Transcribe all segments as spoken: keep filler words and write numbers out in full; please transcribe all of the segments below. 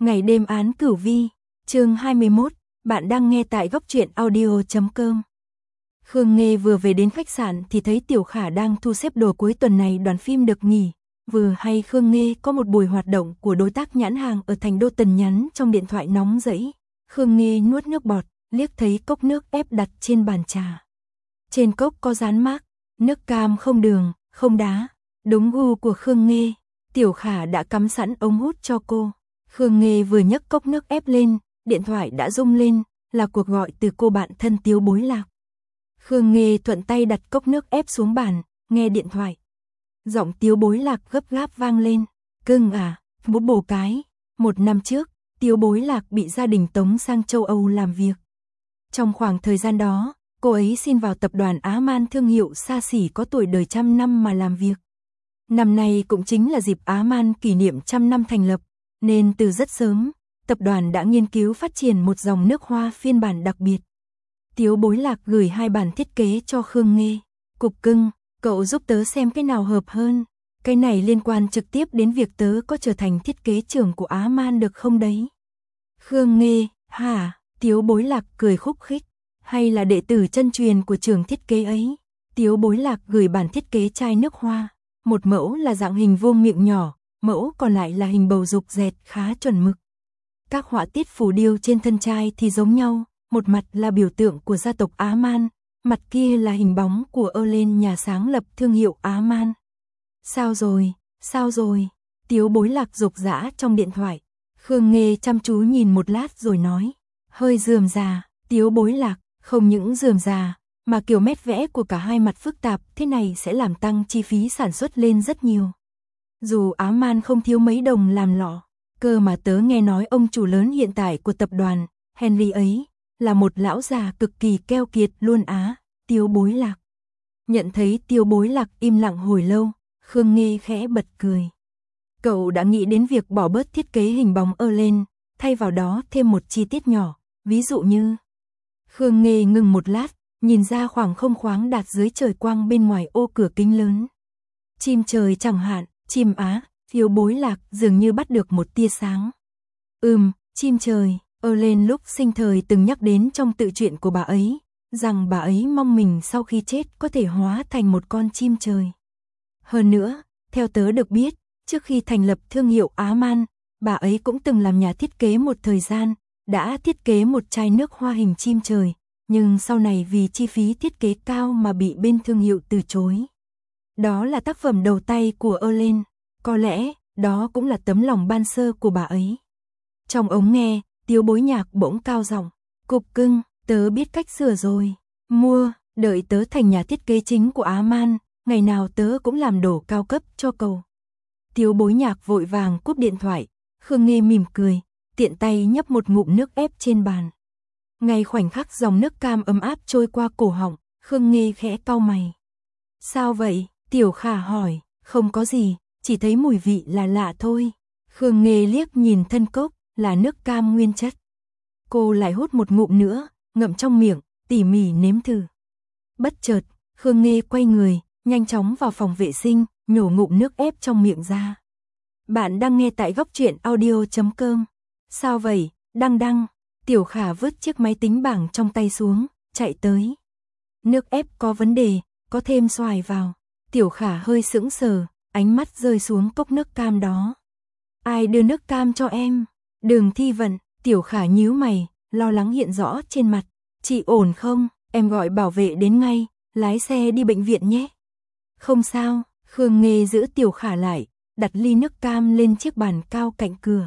Ngày đêm án cửu vi, chương hai mươi mốt, bạn đang nghe tại góc truyện audio chấm com. Khương Nghê vừa về đến khách sạn thì thấy Tiểu Khả đang thu xếp đồ cuối tuần này đoàn phim được nghỉ. Vừa hay Khương Nghê có một buổi hoạt động của đối tác nhãn hàng ở thành đô Tần nhắn trong điện thoại nóng rẫy. Khương Nghê nuốt nước bọt, liếc thấy cốc nước ép đặt trên bàn trà. Trên cốc có dán mác, nước cam không đường, không đá. Đúng gu của Khương Nghê, Tiểu Khả đã cắm sẵn ống hút cho cô. Khương Nghê vừa nhấc cốc nước ép lên, điện thoại đã rung lên, là cuộc gọi từ cô bạn thân Tiếu Bối Lạc. Khương Nghê thuận tay đặt cốc nước ép xuống bàn, nghe điện thoại. Giọng Tiếu Bối Lạc gấp gáp vang lên, "Cưng à, bố bồ cái, một năm trước, Tiếu Bối Lạc bị gia đình tống sang châu Âu làm việc. Trong khoảng thời gian đó, cô ấy xin vào tập đoàn Á Man thương hiệu xa xỉ có tuổi đời trăm năm mà làm việc. Năm nay cũng chính là dịp Á Man kỷ niệm trăm năm thành lập, nên từ rất sớm, tập đoàn đã nghiên cứu phát triển một dòng nước hoa phiên bản đặc biệt. Tiếu Bối Lạc gửi hai bản thiết kế cho Khương Nghê. Cục cưng, cậu giúp tớ xem cái nào hợp hơn. Cái này liên quan trực tiếp đến việc tớ có trở thành thiết kế trưởng của Á Man được không đấy?" Khương Nghê, hả? Tiếu Bối Lạc cười khúc khích. Hay là đệ tử chân truyền của trường thiết kế ấy? Tiếu Bối Lạc gửi bản thiết kế chai nước hoa. Một mẫu là dạng hình vuông miệng nhỏ, mẫu còn lại là hình bầu dục dẹt khá chuẩn mực. Các họa tiết phù điêu trên thân chai thì giống nhau, một mặt là biểu tượng của gia tộc Á Man, mặt kia là hình bóng của Erlen, nhà sáng lập thương hiệu Á Man. Sao rồi, sao rồi? Tiếu Bối Lạc rục rã trong điện thoại. Khương Nghê chăm chú nhìn một lát rồi nói, hơi rườm rà. Tiếu Bối Lạc, không những rườm rà, mà kiểu mét vẽ của cả hai mặt phức tạp thế này sẽ làm tăng chi phí sản xuất lên rất nhiều. Dù Á Man không thiếu mấy đồng làm lọ, cơ mà tớ nghe nói ông chủ lớn hiện tại của tập đoàn, Henry ấy, là một lão già cực kỳ keo kiệt luôn á. Tiếu Bối Lạc. Nhận thấy Tiếu Bối Lạc im lặng hồi lâu, Khương Nghê khẽ bật cười. Cậu đã nghĩ đến việc bỏ bớt thiết kế hình bóng Erlen, thay vào đó thêm một chi tiết nhỏ, ví dụ như... Khương Nghê ngừng một lát, nhìn ra khoảng không khoáng đạt dưới trời quang bên ngoài ô cửa kính lớn. Chim trời chẳng hạn, chim á. Tiếu Bối Lạc dường như bắt được một tia sáng. Ừm, chim trời. Erlen lúc sinh thời từng nhắc đến trong tự truyện của bà ấy, rằng bà ấy mong mình sau khi chết có thể hóa thành một con chim trời. Hơn nữa, theo tớ được biết, trước khi thành lập thương hiệu Á Man, bà ấy cũng từng làm nhà thiết kế một thời gian, đã thiết kế một chai nước hoa hình chim trời, nhưng sau này vì chi phí thiết kế cao mà bị bên thương hiệu từ chối. Đó là tác phẩm đầu tay của Erlen, có lẽ đó cũng là tấm lòng ban sơ của bà ấy. Trong ống nghe, Tiếu Bối Nhạc bỗng cao giọng, "Cục cưng, tớ biết cách sửa rồi. Mua, đợi tớ thành nhà thiết kế chính của Á Man, ngày nào tớ cũng làm đồ cao cấp cho cậu." Tiếu Bối Nhạc vội vàng cúp điện thoại. Khương Nghê mỉm cười, tiện tay nhấp một ngụm nước ép trên bàn. Ngay khoảnh khắc dòng nước cam ấm áp trôi qua cổ họng, Khương Nghê khẽ cau mày. "Sao vậy?" Tiểu Khả hỏi. "Không có gì, chỉ thấy mùi vị là lạ thôi." Khương Nghê liếc nhìn thân cốc, là nước cam nguyên chất. Cô lại hút một ngụm nữa, ngậm trong miệng, tỉ mỉ nếm thử. Bất chợt, Khương Nghê quay người, nhanh chóng vào phòng vệ sinh, nhổ ngụm nước ép trong miệng ra. Bạn đang nghe tại góc truyện audio chấm com. Sao vậy, Đăng Đăng? Tiểu Khả vứt chiếc máy tính bảng trong tay xuống, chạy tới. Nước ép có vấn đề, có thêm xoài vào. Tiểu Khả hơi sững sờ, ánh mắt rơi xuống cốc nước cam đó. Ai đưa nước cam cho em? Đường Thi Vận. Tiểu Khả nhíu mày, lo lắng hiện rõ trên mặt. Chị ổn không? Em gọi bảo vệ đến ngay, lái xe đi bệnh viện nhé. Không sao. Khương Nghê giữ Tiểu Khả lại, đặt ly nước cam lên chiếc bàn cao cạnh cửa.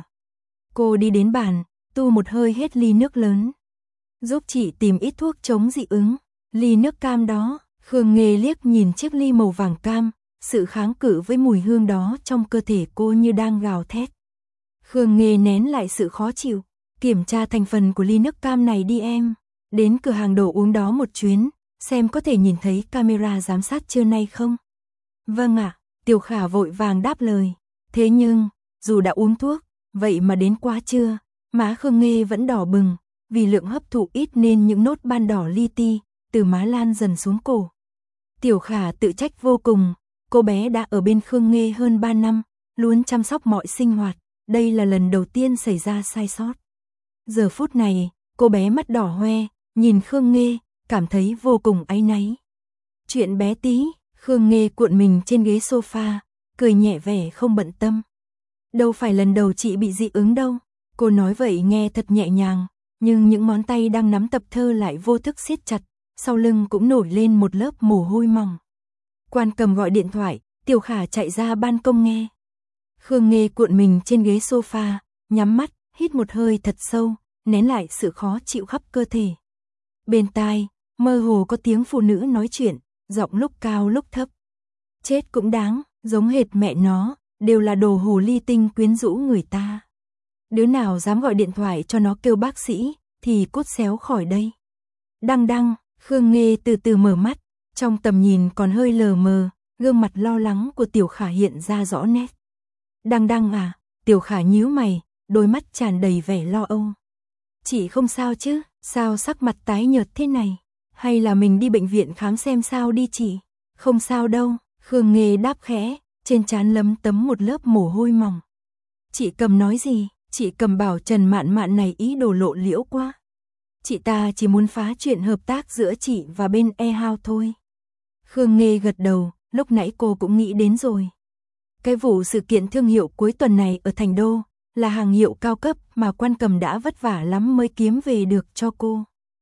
Cô đi đến bàn, tu một hơi hết ly nước lớn. Giúp chị tìm ít thuốc chống dị ứng. Ly nước cam đó, Khương Nghê liếc nhìn chiếc ly màu vàng cam, sự kháng cự với mùi hương đó trong cơ thể cô như đang gào thét. Khương Nghê nén lại sự khó chịu, kiểm tra thành phần của ly nước cam này đi em. Đến cửa hàng đồ uống đó một chuyến, xem có thể nhìn thấy camera giám sát trưa nay không. Vâng ạ, Tiểu Khả vội vàng đáp lời. Thế nhưng, dù đã uống thuốc, vậy mà đến quá trưa, má Khương Nghê vẫn đỏ bừng, vì lượng hấp thụ ít nên những nốt ban đỏ li ti từ má lan dần xuống cổ. Tiểu Khả tự trách vô cùng, cô bé đã ở bên Khương Nghê hơn ba năm, luôn chăm sóc mọi sinh hoạt, đây là lần đầu tiên xảy ra sai sót. Giờ phút này, cô bé mắt đỏ hoe, nhìn Khương Nghê, cảm thấy vô cùng áy náy. Chuyện bé tí, Khương Nghê cuộn mình trên ghế sofa, cười nhẹ vẻ không bận tâm. Đâu phải lần đầu chị bị dị ứng đâu. Cô nói vậy nghe thật nhẹ nhàng, nhưng những ngón tay đang nắm tập thơ lại vô thức siết chặt, sau lưng cũng nổi lên một lớp mồ hôi mỏng. Quan Cầm gọi điện thoại, Tiểu Khả chạy ra ban công nghe. Khương Nghê cuộn mình trên ghế sofa, nhắm mắt, hít một hơi thật sâu, nén lại sự khó chịu khắp cơ thể. Bên tai, mơ hồ có tiếng phụ nữ nói chuyện, giọng lúc cao lúc thấp. Chết cũng đáng, giống hệt mẹ nó, đều là đồ hồ ly tinh quyến rũ người ta. Đứa nào dám gọi điện thoại cho nó kêu bác sĩ, thì cút xéo khỏi đây. Đăng đăng, Khương Nghê từ từ mở mắt, trong tầm nhìn còn hơi lờ mờ, gương mặt lo lắng của Tiểu Khả hiện ra rõ nét. Đăng đăng à, Tiểu Khả nhíu mày, đôi mắt tràn đầy vẻ lo âu. Chị không sao chứ, sao sắc mặt tái nhợt thế này? Hay là mình đi bệnh viện khám xem sao đi chị? Không sao đâu, Khương Nghê đáp khẽ, trên trán lấm tấm một lớp mồ hôi mỏng. Chị Cầm nói gì? Chị Cầm bảo Trần Mạn Mạn này ý đồ lộ liễu quá. Chị ta chỉ muốn phá chuyện hợp tác giữa chị và bên E-House thôi. Khương Nghê gật đầu, lúc nãy cô cũng nghĩ đến rồi. Cái vụ sự kiện thương hiệu cuối tuần này ở Thành Đô là hàng hiệu cao cấp mà Quan Cầm đã vất vả lắm mới kiếm về được cho cô.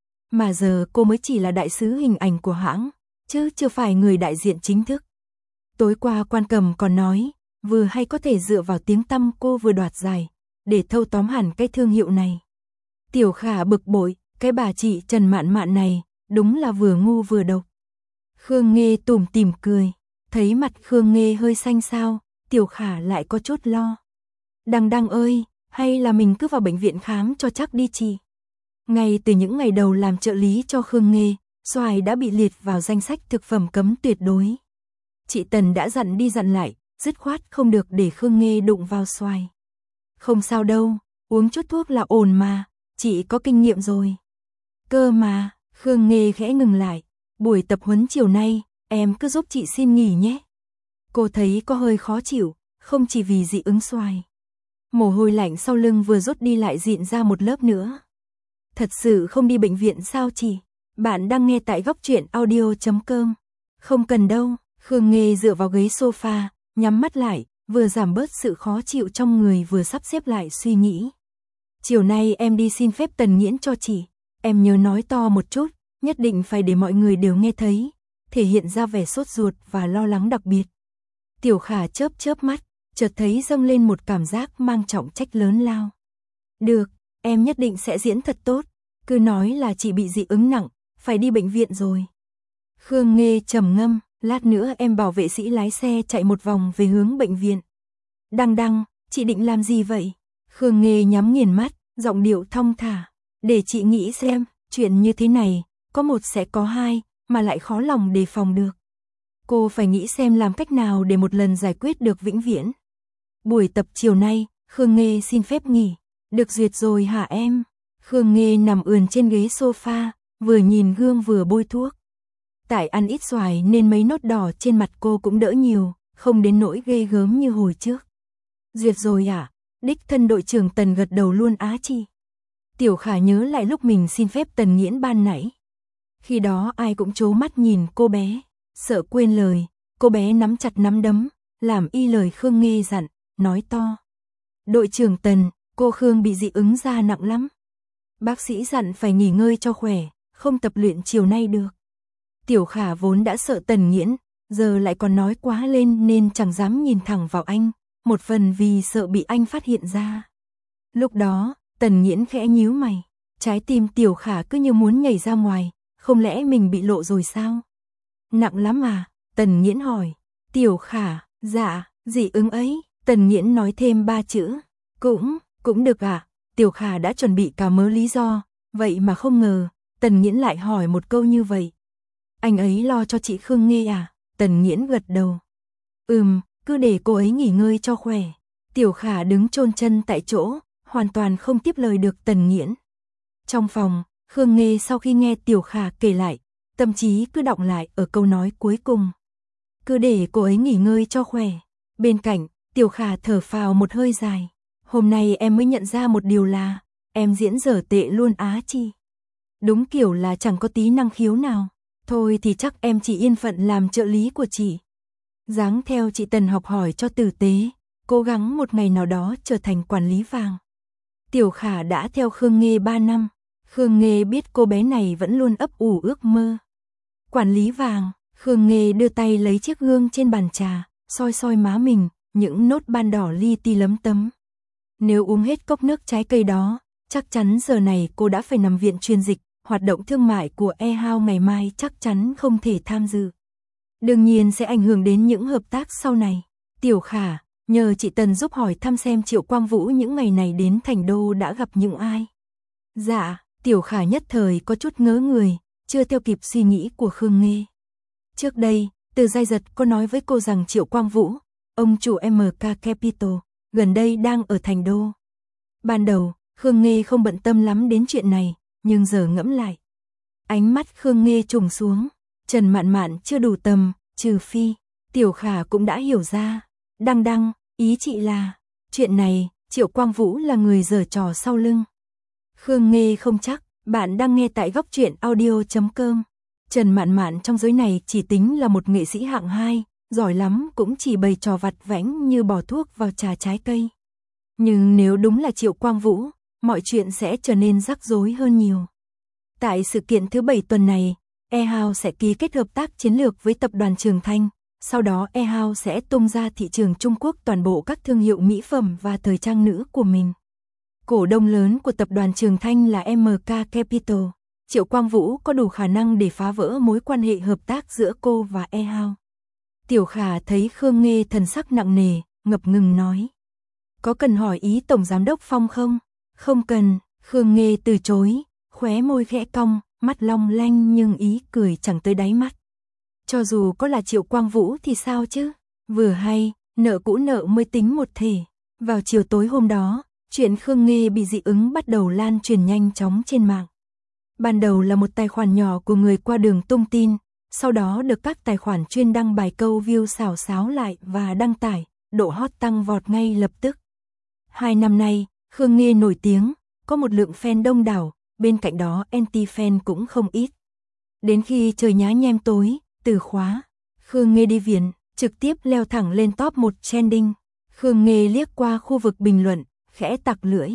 Mà giờ cô mới chỉ là đại sứ hình ảnh của hãng, chứ chưa phải người đại diện chính thức. Tối qua Quan Cầm còn nói, vừa hay có thể dựa vào tiếng tăm cô vừa đoạt giải, để thâu tóm hẳn cái thương hiệu này. Tiểu Khả bực bội, cái bà chị Trần Mạn Mạn này, đúng là vừa ngu vừa độc. Khương Nghê tủm tỉm cười, thấy mặt Khương Nghê hơi xanh xao, Tiểu Khả lại có chút lo. Đăng đăng ơi, hay là mình cứ vào bệnh viện khám cho chắc đi chị. Ngay từ những ngày đầu làm trợ lý cho Khương Nghê, xoài đã bị liệt vào danh sách thực phẩm cấm tuyệt đối. Chị Tần đã dặn đi dặn lại, dứt khoát không được để Khương Nghê đụng vào xoài. Không sao đâu, uống chút thuốc là ổn mà, chị có kinh nghiệm rồi. Cơ mà, Khương Nghê khẽ ngừng lại, buổi tập huấn chiều nay, em cứ giúp chị xin nghỉ nhé. Cô thấy có hơi khó chịu, không chỉ vì dị ứng xoài. Mồ hôi lạnh sau lưng vừa rút đi lại dịn ra một lớp nữa. Thật sự không đi bệnh viện sao chị? Bạn đang nghe tại góc truyện audio chấm com. Không cần đâu, Khương Nghê dựa vào ghế sofa, nhắm mắt lại, vừa giảm bớt sự khó chịu trong người vừa sắp xếp lại suy nghĩ. Chiều nay em đi xin phép Tần Nghiễn cho chị, em nhớ nói to một chút, nhất định phải để mọi người đều nghe thấy, thể hiện ra vẻ sốt ruột và lo lắng đặc biệt. Tiểu Khả chớp chớp mắt, chợt thấy dâng lên một cảm giác mang trọng trách lớn lao. Được, em nhất định sẽ diễn thật tốt, cứ nói là chị bị dị ứng nặng, phải đi bệnh viện rồi. Khương Nghê trầm ngâm, lát nữa em bảo vệ sĩ lái xe chạy một vòng về hướng bệnh viện. Đăng đăng, chị định làm gì vậy? Khương Nghê nhắm nghiền mắt, giọng điệu thong thả. Để chị nghĩ xem, chuyện như thế này, có một sẽ có hai, mà lại khó lòng đề phòng được. Cô phải nghĩ xem làm cách nào để một lần giải quyết được vĩnh viễn. Buổi tập chiều nay, Khương Nghê xin phép nghỉ. Được duyệt rồi hả em? Khương Nghê nằm ườn trên ghế sofa, vừa nhìn gương vừa bôi thuốc. Tại ăn ít xoài nên mấy nốt đỏ trên mặt cô cũng đỡ nhiều, không đến nỗi ghê gớm như hồi trước. Duyệt rồi à? Đích thân đội trưởng Tần gật đầu luôn á chi. Tiểu Khả nhớ lại lúc mình xin phép Tần Nghiễn ban nãy. Khi đó ai cũng trố mắt nhìn cô bé, sợ quên lời, cô bé nắm chặt nắm đấm, làm y lời Khương Nghê dặn, nói to. Đội trưởng Tần, cô Khương bị dị ứng da nặng lắm. Bác sĩ dặn phải nghỉ ngơi cho khỏe, không tập luyện chiều nay được. Tiểu Khả vốn đã sợ Tần Nghiễn, giờ lại còn nói quá lên nên chẳng dám nhìn thẳng vào anh, một phần vì sợ bị anh phát hiện ra. Lúc đó, Tần Nghiễn khẽ nhíu mày, trái tim Tiểu Khả cứ như muốn nhảy ra ngoài, không lẽ mình bị lộ rồi sao? Nặng lắm à? Tần Nghiễn hỏi. Tiểu Khả, dạ, dị ứng ấy. Tần Nghiễn nói thêm ba chữ. Cũng, cũng được à? Tiểu Khả đã chuẩn bị cả mớ lý do, vậy mà không ngờ, Tần Nghiễn lại hỏi một câu như vậy. Anh ấy lo cho chị Khương Nghê à? Tần Nghiễn gật đầu. Ừm, cứ để cô ấy nghỉ ngơi cho khỏe. Tiểu Khả đứng chôn chân tại chỗ, hoàn toàn không tiếp lời được Tần Nghiễn. Trong phòng, Khương Nghê sau khi nghe Tiểu Khả kể lại, tâm trí cứ đọng lại ở câu nói cuối cùng. Cứ để cô ấy nghỉ ngơi cho khỏe. Bên cạnh, Tiểu Khả thở phào một hơi dài. Hôm nay em mới nhận ra một điều là, em diễn dở tệ luôn á chị. Đúng kiểu là chẳng có tí năng khiếu nào. Thôi thì chắc em chỉ yên phận làm trợ lý của chị. Dáng theo chị Tần học hỏi cho tử tế, cố gắng một ngày nào đó trở thành quản lý vàng. Tiểu Khả đã theo Khương Nghê ba năm. Khương Nghê biết cô bé này vẫn luôn ấp ủ ước mơ. Quản lý vàng, Khương Nghê đưa tay lấy chiếc gương trên bàn trà, soi soi má mình, những nốt ban đỏ li ti lấm tấm. Nếu uống hết cốc nước trái cây đó, chắc chắn giờ này cô đã phải nằm viện truyền dịch, hoạt động thương mại của eHouse ngày mai chắc chắn không thể tham dự. Đương nhiên sẽ ảnh hưởng đến những hợp tác sau này. Tiểu Khả, nhờ chị Tần giúp hỏi thăm xem Triệu Quang Vũ những ngày này đến Thành Đô đã gặp những ai. Dạ, Tiểu Khả nhất thời có chút ngớ người, chưa theo kịp suy nghĩ của Khương Nghê. Trước đây, Từ Giai Giật có nói với cô rằng Triệu Quang Vũ, ông chủ em ca Capital, gần đây đang ở Thành Đô. Ban đầu, Khương Nghê không bận tâm lắm đến chuyện này, nhưng giờ ngẫm lại. Ánh mắt Khương Nghê trùng xuống, Trần Mạn Mạn chưa đủ tầm, trừ phi, Tiểu Khả cũng đã hiểu ra. Đăng đăng, ý chị là, chuyện này, Triệu Quang Vũ là người giở trò sau lưng. Khương Nghê không chắc, bạn đang nghe tại góc truyện audio chấm com. Trần Mạn Mạn trong giới này chỉ tính là một nghệ sĩ hạng hai, giỏi lắm cũng chỉ bày trò vặt vãnh như bỏ thuốc vào trà trái cây. Nhưng nếu đúng là Triệu Quang Vũ, mọi chuyện sẽ trở nên rắc rối hơn nhiều. Tại sự kiện thứ bảy tuần này, eHouse sẽ ký kết hợp tác chiến lược với tập đoàn Trường Thanh, sau đó eHouse sẽ tung ra thị trường Trung Quốc toàn bộ các thương hiệu mỹ phẩm và thời trang nữ của mình. Cổ đông lớn của tập đoàn Trường Thanh là em ca Capital. Triệu Quang Vũ có đủ khả năng để phá vỡ mối quan hệ hợp tác giữa cô và eHouse. Tiểu Khả thấy Khương Nghê thần sắc nặng nề, ngập ngừng nói. Có cần hỏi ý Tổng Giám đốc Phong không? Không cần, Khương Nghê từ chối, khóe môi khẽ cong, mắt long lanh nhưng ý cười chẳng tới đáy mắt. Cho dù có là Triệu Quang Vũ thì sao chứ? Vừa hay, nợ cũ nợ mới tính một thể. Vào chiều tối hôm đó, chuyện Khương Nghê bị dị ứng bắt đầu lan truyền nhanh chóng trên mạng. Ban đầu là một tài khoản nhỏ của người qua đường tung tin, sau đó được các tài khoản chuyên đăng bài câu view xào xáo lại và đăng tải, độ hot tăng vọt ngay lập tức. Hai năm nay, Khương Nghê nổi tiếng, có một lượng fan đông đảo, bên cạnh đó anti-fan cũng không ít. Đến khi trời nhá nhem tối, từ khóa, Khương Nghê đi viện, trực tiếp leo thẳng lên top một trending. Khương Nghê liếc qua khu vực bình luận, khẽ tặc lưỡi.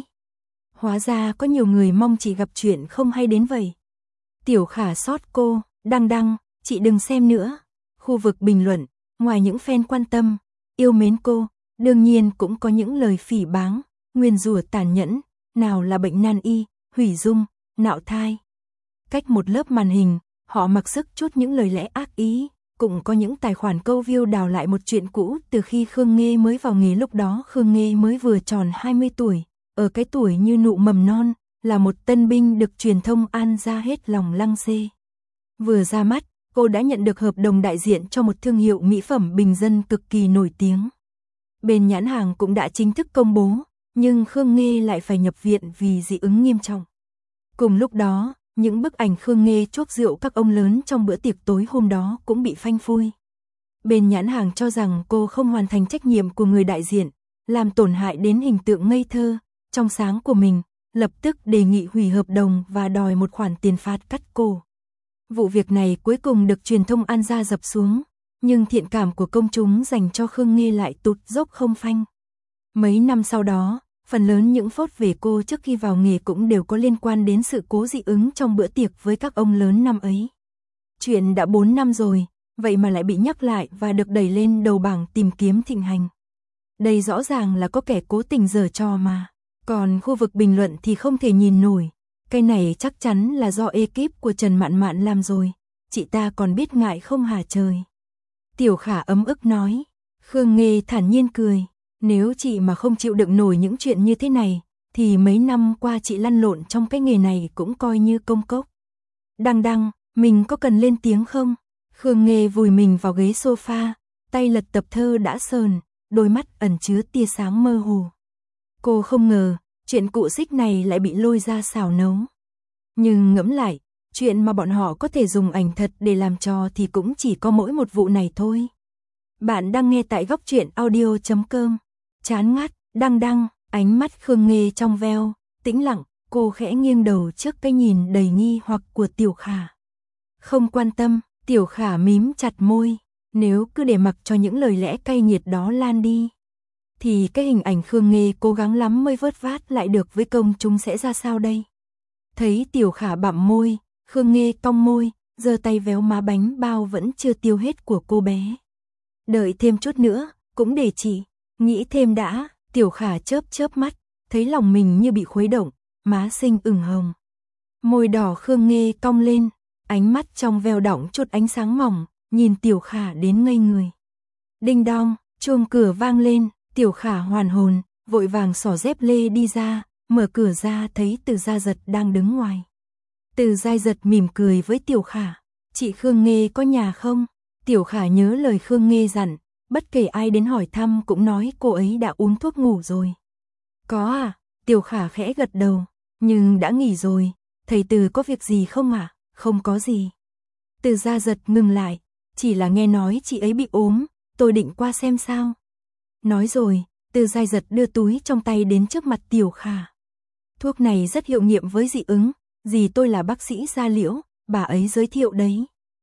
Hóa ra có nhiều người mong chị gặp chuyện không hay đến vậy. Tiểu Khả sót cô, đăng đăng, chị đừng xem nữa. Khu vực bình luận, ngoài những fan quan tâm, yêu mến cô, đương nhiên cũng có những lời phỉ báng, nguyền rủa tàn nhẫn, nào là bệnh nan y, hủy dung, nạo thai. Cách một lớp màn hình, họ mặc sức chút những lời lẽ ác ý, cũng có những tài khoản câu view đào lại một chuyện cũ từ khi Khương Nghê mới vào nghề. Lúc đó Khương Nghê mới vừa tròn hai mươi tuổi, ở cái tuổi như nụ mầm non, là một tân binh được truyền thông an ra hết lòng lăng xê. Vừa ra mắt, cô đã nhận được hợp đồng đại diện cho một thương hiệu mỹ phẩm bình dân cực kỳ nổi tiếng. Bên nhãn hàng cũng đã chính thức công bố, nhưng Khương Nghê lại phải nhập viện vì dị ứng nghiêm trọng. Cùng lúc đó, những bức ảnh Khương Nghê chuốc rượu các ông lớn trong bữa tiệc tối hôm đó cũng bị phanh phui. Bên nhãn hàng cho rằng cô không hoàn thành trách nhiệm của người đại diện, làm tổn hại đến hình tượng ngây thơ, trong sáng của mình, lập tức đề nghị hủy hợp đồng và đòi một khoản tiền phạt cắt cổ. Vụ việc này cuối cùng được truyền thông an ra dập xuống, nhưng thiện cảm của công chúng dành cho Khương Nghê lại tụt dốc không phanh. Mấy năm sau đó, phần lớn những phốt về cô trước khi vào nghề cũng đều có liên quan đến sự cố dị ứng trong bữa tiệc với các ông lớn năm ấy. Chuyện đã bốn năm rồi, vậy mà lại bị nhắc lại và được đẩy lên đầu bảng tìm kiếm thịnh hành. Đây rõ ràng là có kẻ cố tình giở trò mà. Còn khu vực bình luận thì không thể nhìn nổi. Cái này chắc chắn là do ekip của Trần Mạn Mạn làm rồi. Chị ta còn biết ngại không hả trời. Tiểu Khả ấm ức nói. Khương Nghê thản nhiên cười. Nếu chị mà không chịu đựng nổi những chuyện như thế này, thì mấy năm qua chị lăn lộn trong cái nghề này cũng coi như công cốc. Đăng đăng, mình có cần lên tiếng không? Khương Nghê vùi mình vào ghế sofa, tay lật tập thơ đã sờn, đôi mắt ẩn chứa tia sáng mơ hồ. Cô không ngờ, chuyện cụ xích này lại bị lôi ra xào nấu. Nhưng ngẫm lại, chuyện mà bọn họ có thể dùng ảnh thật để làm trò thì cũng chỉ có mỗi một vụ này thôi. Bạn đang nghe tại góc truyện audio chấm com. Chán ngắt, đăng đăng. Ánh mắt Khương Nghê trong veo, tĩnh lặng, cô khẽ nghiêng đầu trước cái nhìn đầy nghi hoặc của Tiểu Khả. Không quan tâm, Tiểu Khả mím chặt môi, nếu cứ để mặc cho những lời lẽ cay nghiệt đó lan đi, thì cái hình ảnh Khương Nghê cố gắng lắm mới vớt vát lại được với công chúng sẽ ra sao đây? Thấy Tiểu Khả bặm môi, Khương Nghê cong môi, giơ tay véo má bánh bao vẫn chưa tiêu hết của cô bé. Đợi thêm chút nữa, cũng để chị nghĩ thêm đã. Tiểu Khả chớp chớp mắt, thấy lòng mình như bị khuấy động, má xinh ửng hồng. Môi đỏ Khương Nghê cong lên, ánh mắt trong veo đọng chút ánh sáng mỏng, nhìn Tiểu Khả đến ngây người. Đinh đong, chuông cửa vang lên, Tiểu Khả hoàn hồn, vội vàng xỏ dép lê đi ra, mở cửa ra thấy Từ Gia Giật đang đứng ngoài. Từ Gia Giật mỉm cười với Tiểu Khả, chị Khương Nghê có nhà không? Tiểu Khả nhớ lời Khương Nghê dặn, bất kể ai đến hỏi thăm cũng nói cô ấy đã uống thuốc ngủ rồi. Có à? Tiểu Khả khẽ gật đầu, nhưng đã nghỉ rồi, thầy Từ có việc gì không ạ? À? Không có gì. Từ Gia Giật ngừng lại, chỉ là nghe nói chị ấy bị ốm, tôi định qua xem sao. Nói rồi, Từ Gia Giật đưa túi trong tay đến trước mặt Tiểu Khả. Thuốc này rất hiệu nghiệm với dị ứng, dì tôi là bác sĩ Gia Liễu, bà ấy giới thiệu đấy.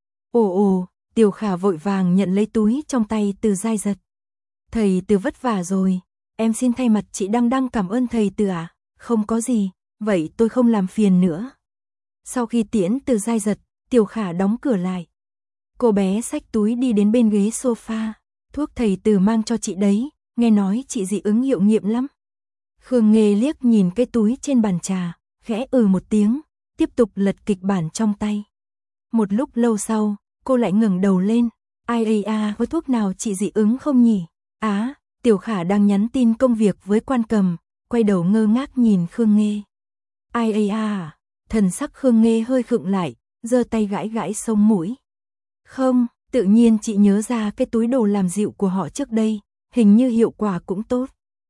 Ồ ồ, Tiểu Khả vội vàng nhận lấy túi trong tay Từ Gia Giật. Thầy Từ vất vả rồi, em xin thay mặt chị Đăng Đăng cảm ơn thầy Từ ạ. À? Không có gì, vậy tôi không làm phiền nữa. Sau khi tiễn Từ Gia Giật, Tiểu Khả đóng cửa lại. Cô bé xách túi đi đến bên ghế sofa, thuốc thầy Từ mang cho chị đấy, nghe nói chị dị ứng hiệu nghiệm lắm. Khương Nghê liếc nhìn cái túi trên bàn trà, khẽ ừ một tiếng, tiếp tục lật kịch bản trong tay. Một lúc lâu sau, cô lại ngẩng đầu lên, ai ây à, có thuốc nào chị dị ứng không nhỉ? Á, à, Tiểu Khả đang nhắn tin công việc với Quan Cầm, quay đầu ngơ ngác nhìn Khương Nghê. Ai ây à, thần sắc Khương Nghê hơi khựng lại, giơ tay gãi gãi sống mũi. Không, tự nhiên chị nhớ ra cái túi đồ làm dịu của họ trước đây, hình như hiệu quả cũng tốt.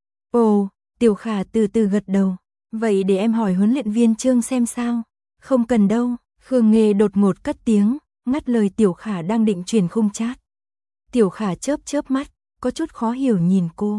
Ồ, Tiểu Khả từ từ gật đầu, vậy để em hỏi huấn luyện viên Trương xem sao. Không cần đâu, Khương Nghê đột ngột cất tiếng, ngắt lời Tiểu Khả đang định truyền khung chat. Tiểu Khả chớp chớp mắt, có chút khó hiểu nhìn cô.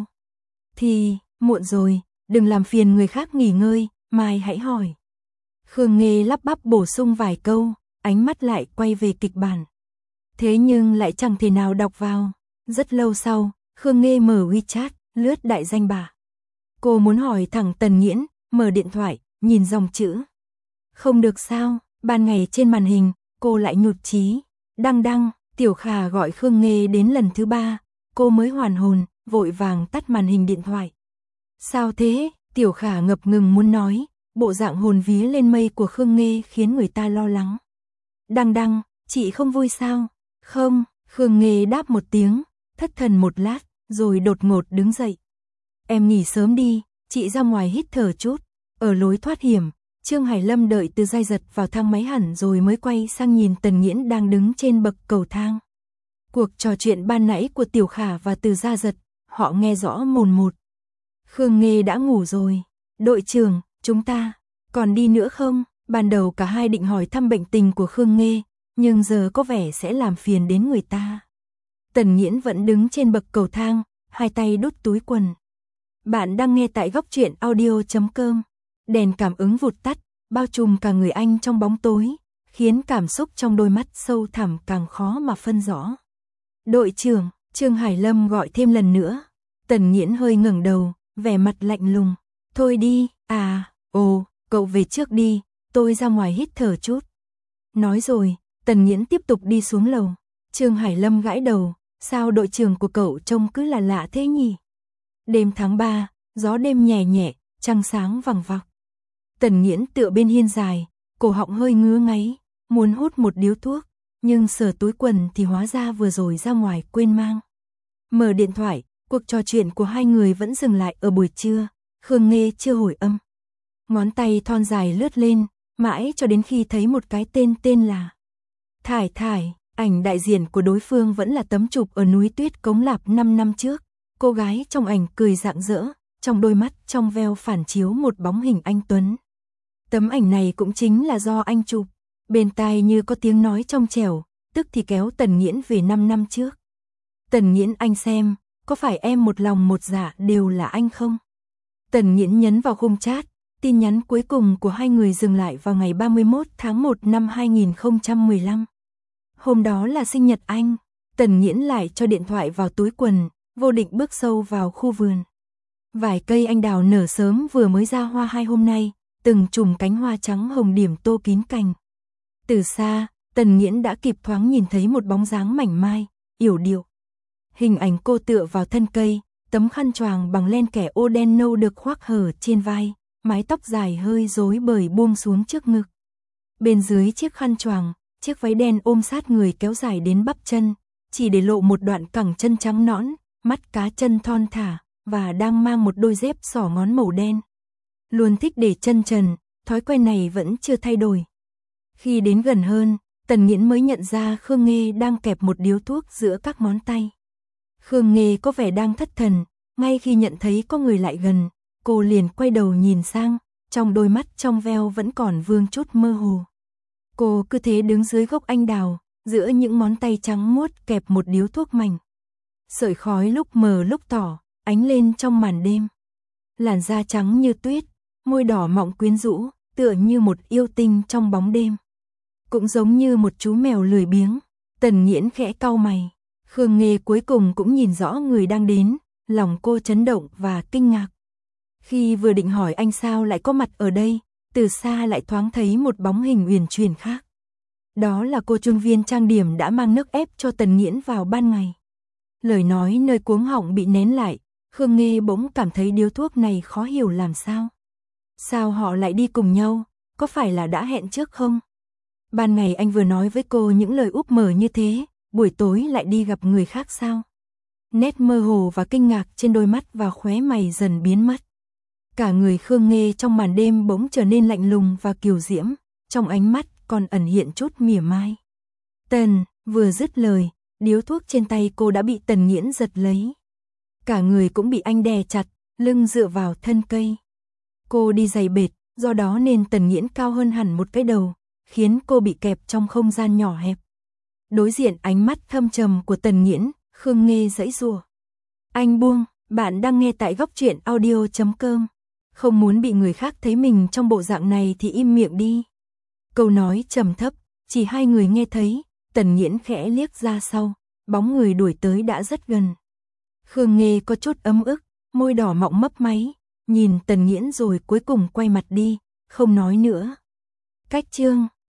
Thì, muộn rồi, đừng làm phiền người khác nghỉ ngơi, mai hãy hỏi. Khương Nghê lắp bắp bổ sung vài câu, ánh mắt lại quay về kịch bản. Thế nhưng lại chẳng thể nào đọc vào. Rất lâu sau, Khương Nghê mở WeChat, lướt đại danh bạ. Cô muốn hỏi thẳng Tần Nghiễn, mở điện thoại, nhìn dòng chữ. Không được sao, ban ngày trên màn hình, cô lại nhụt chí. Đăng đăng, Tiểu Khả gọi Khương Nghê đến lần thứ ba, cô mới hoàn hồn, vội vàng tắt màn hình điện thoại. Sao thế? Tiểu Khả ngập ngừng muốn nói, bộ dạng hồn vía lên mây của Khương Nghê khiến người ta lo lắng. Đăng đăng, chị không vui sao? Không, Khương Nghê đáp một tiếng, thất thần một lát, rồi đột ngột đứng dậy. Em nghỉ sớm đi, chị ra ngoài hít thở chút. Ở lối thoát hiểm, Trương Hải Lâm đợi Từ Gia Giật vào thang máy hẳn rồi mới quay sang nhìn Tần Nghiễn đang đứng trên bậc cầu thang. Cuộc trò chuyện ban nãy của Tiểu Khả và Từ Gia Giật, họ nghe rõ mồn một. Khương Nghê đã ngủ rồi. Đội trưởng, chúng ta còn đi nữa không? Ban đầu cả hai định hỏi thăm bệnh tình của Khương Nghê, nhưng giờ có vẻ sẽ làm phiền đến người ta. Tần Nghiễn vẫn đứng trên bậc cầu thang, hai tay đút túi quần. Bạn đang nghe tại góc truyện audio chấm com. Đèn cảm ứng vụt tắt, bao trùm cả người anh trong bóng tối, khiến cảm xúc trong đôi mắt sâu thẳm càng khó mà phân rõ. Đội trưởng, Trương Hải Lâm gọi thêm lần nữa. Tần Nghiễn hơi ngẩng đầu, vẻ mặt lạnh lùng. Thôi đi, à, ồ, cậu về trước đi, tôi ra ngoài hít thở chút. Nói rồi, Tần Nghiễn tiếp tục đi xuống lầu. Trương Hải Lâm gãi đầu, sao đội trưởng của cậu trông cứ là lạ thế nhỉ? Đêm tháng ba, gió đêm nhẹ nhẹ, trăng sáng vằng vặc. Tần Nghiễn tựa bên hiên dài, cổ họng hơi ngứa ngáy, muốn hút một điếu thuốc, nhưng sờ túi quần thì hóa ra vừa rồi ra ngoài quên mang. Mở điện thoại, cuộc trò chuyện của hai người vẫn dừng lại ở buổi trưa, Khương Nghê chưa hồi âm. Ngón tay thon dài lướt lên, mãi cho đến khi thấy một cái tên tên là Thải Thải, ảnh đại diện của đối phương vẫn là tấm chụp ở núi tuyết Cống Lạp năm năm trước. Cô gái trong ảnh cười rạng rỡ, trong đôi mắt trong veo phản chiếu một bóng hình anh tuấn. Tấm ảnh này cũng chính là do anh chụp, bên tai như có tiếng nói trong trẻo, tức thì kéo Tần Nghiễn về năm năm trước. Tần Nghiễn anh xem, có phải em một lòng một dạ đều là anh không? Tần Nghiễn nhấn vào khung chat, tin nhắn cuối cùng của hai người dừng lại vào ngày ba mươi mốt tháng một năm hai nghìn không trăm mười lăm. Hôm đó là sinh nhật anh, Tần Nghiễn lại cho điện thoại vào túi quần, vô định bước sâu vào khu vườn. Vài cây anh đào nở sớm vừa mới ra hoa hai hôm nay, từng chùm cánh hoa trắng hồng điểm tô kín cành. Từ xa, Tần Nghiễn đã kịp thoáng nhìn thấy một bóng dáng mảnh mai, yểu điệu. Hình ảnh cô tựa vào thân cây, tấm khăn choàng bằng len kẻ ô đen nâu được khoác hở trên vai, mái tóc dài hơi rối bời buông xuống trước ngực. Bên dưới chiếc khăn choàng, chiếc váy đen ôm sát người kéo dài đến bắp chân, chỉ để lộ một đoạn cẳng chân trắng nõn, mắt cá chân thon thả, và đang mang một đôi dép xỏ ngón màu đen. Luôn thích để chân trần, thói quen này vẫn chưa thay đổi. Khi đến gần hơn, Tần Nghiễn mới nhận ra Khương Nghê đang kẹp một điếu thuốc giữa các ngón tay. Khương Nghê có vẻ đang thất thần, ngay khi nhận thấy có người lại gần, cô liền quay đầu nhìn sang, trong đôi mắt trong veo vẫn còn vương chút mơ hồ. Cô cứ thế đứng dưới gốc anh đào, giữa những ngón tay trắng muốt kẹp một điếu thuốc mảnh. Sợi khói lúc mờ lúc tỏ, ánh lên trong màn đêm. Làn da trắng như tuyết, môi đỏ mọng quyến rũ, tựa như một yêu tinh trong bóng đêm. Cũng giống như một chú mèo lười biếng, Tần Nghiễn khẽ cau mày. Khương Nghê cuối cùng cũng nhìn rõ người đang đến, lòng cô chấn động và kinh ngạc. Khi vừa định hỏi anh sao lại có mặt ở đây, từ xa lại thoáng thấy một bóng hình uyển chuyển khác. Đó là cô chuyên viên trang điểm đã mang nước ép cho Tần Nghiễn vào ban ngày. Lời nói nơi cuống họng bị nén lại, Khương Nghê bỗng cảm thấy điếu thuốc này khó hiểu làm sao. Sao họ lại đi cùng nhau, có phải là đã hẹn trước không? Ban ngày anh vừa nói với cô những lời úp mở như thế, buổi tối lại đi gặp người khác sao? Nét mơ hồ và kinh ngạc trên đôi mắt và khóe mày dần biến mất. Cả người Khương Nghê trong màn đêm bỗng trở nên lạnh lùng và kiều diễm, trong ánh mắt còn ẩn hiện chút mỉa mai. Tần, vừa dứt lời, điếu thuốc trên tay cô đã bị Tần Nghiễn giật lấy. Cả người cũng bị anh đè chặt, lưng dựa vào thân cây. Cô đi giày bệt, do đó nên Tần Nghiễn cao hơn hẳn một cái đầu, khiến cô bị kẹp trong không gian nhỏ hẹp. Đối diện ánh mắt thâm trầm của Tần Nghiễn, Khương Nghê giãy giụa. Anh buông, bạn đang nghe tại góc truyện audio chấm com. Không muốn bị người khác thấy mình trong bộ dạng này thì im miệng đi. Câu nói trầm thấp, chỉ hai người nghe thấy, Tần Nghiễn khẽ liếc ra sau, bóng người đuổi tới đã rất gần. Khương Nghê có chút ấm ức, môi đỏ mọng mấp máy, nhìn Tần Nghiễn rồi cuối cùng quay mặt đi, không nói nữa. Cách chương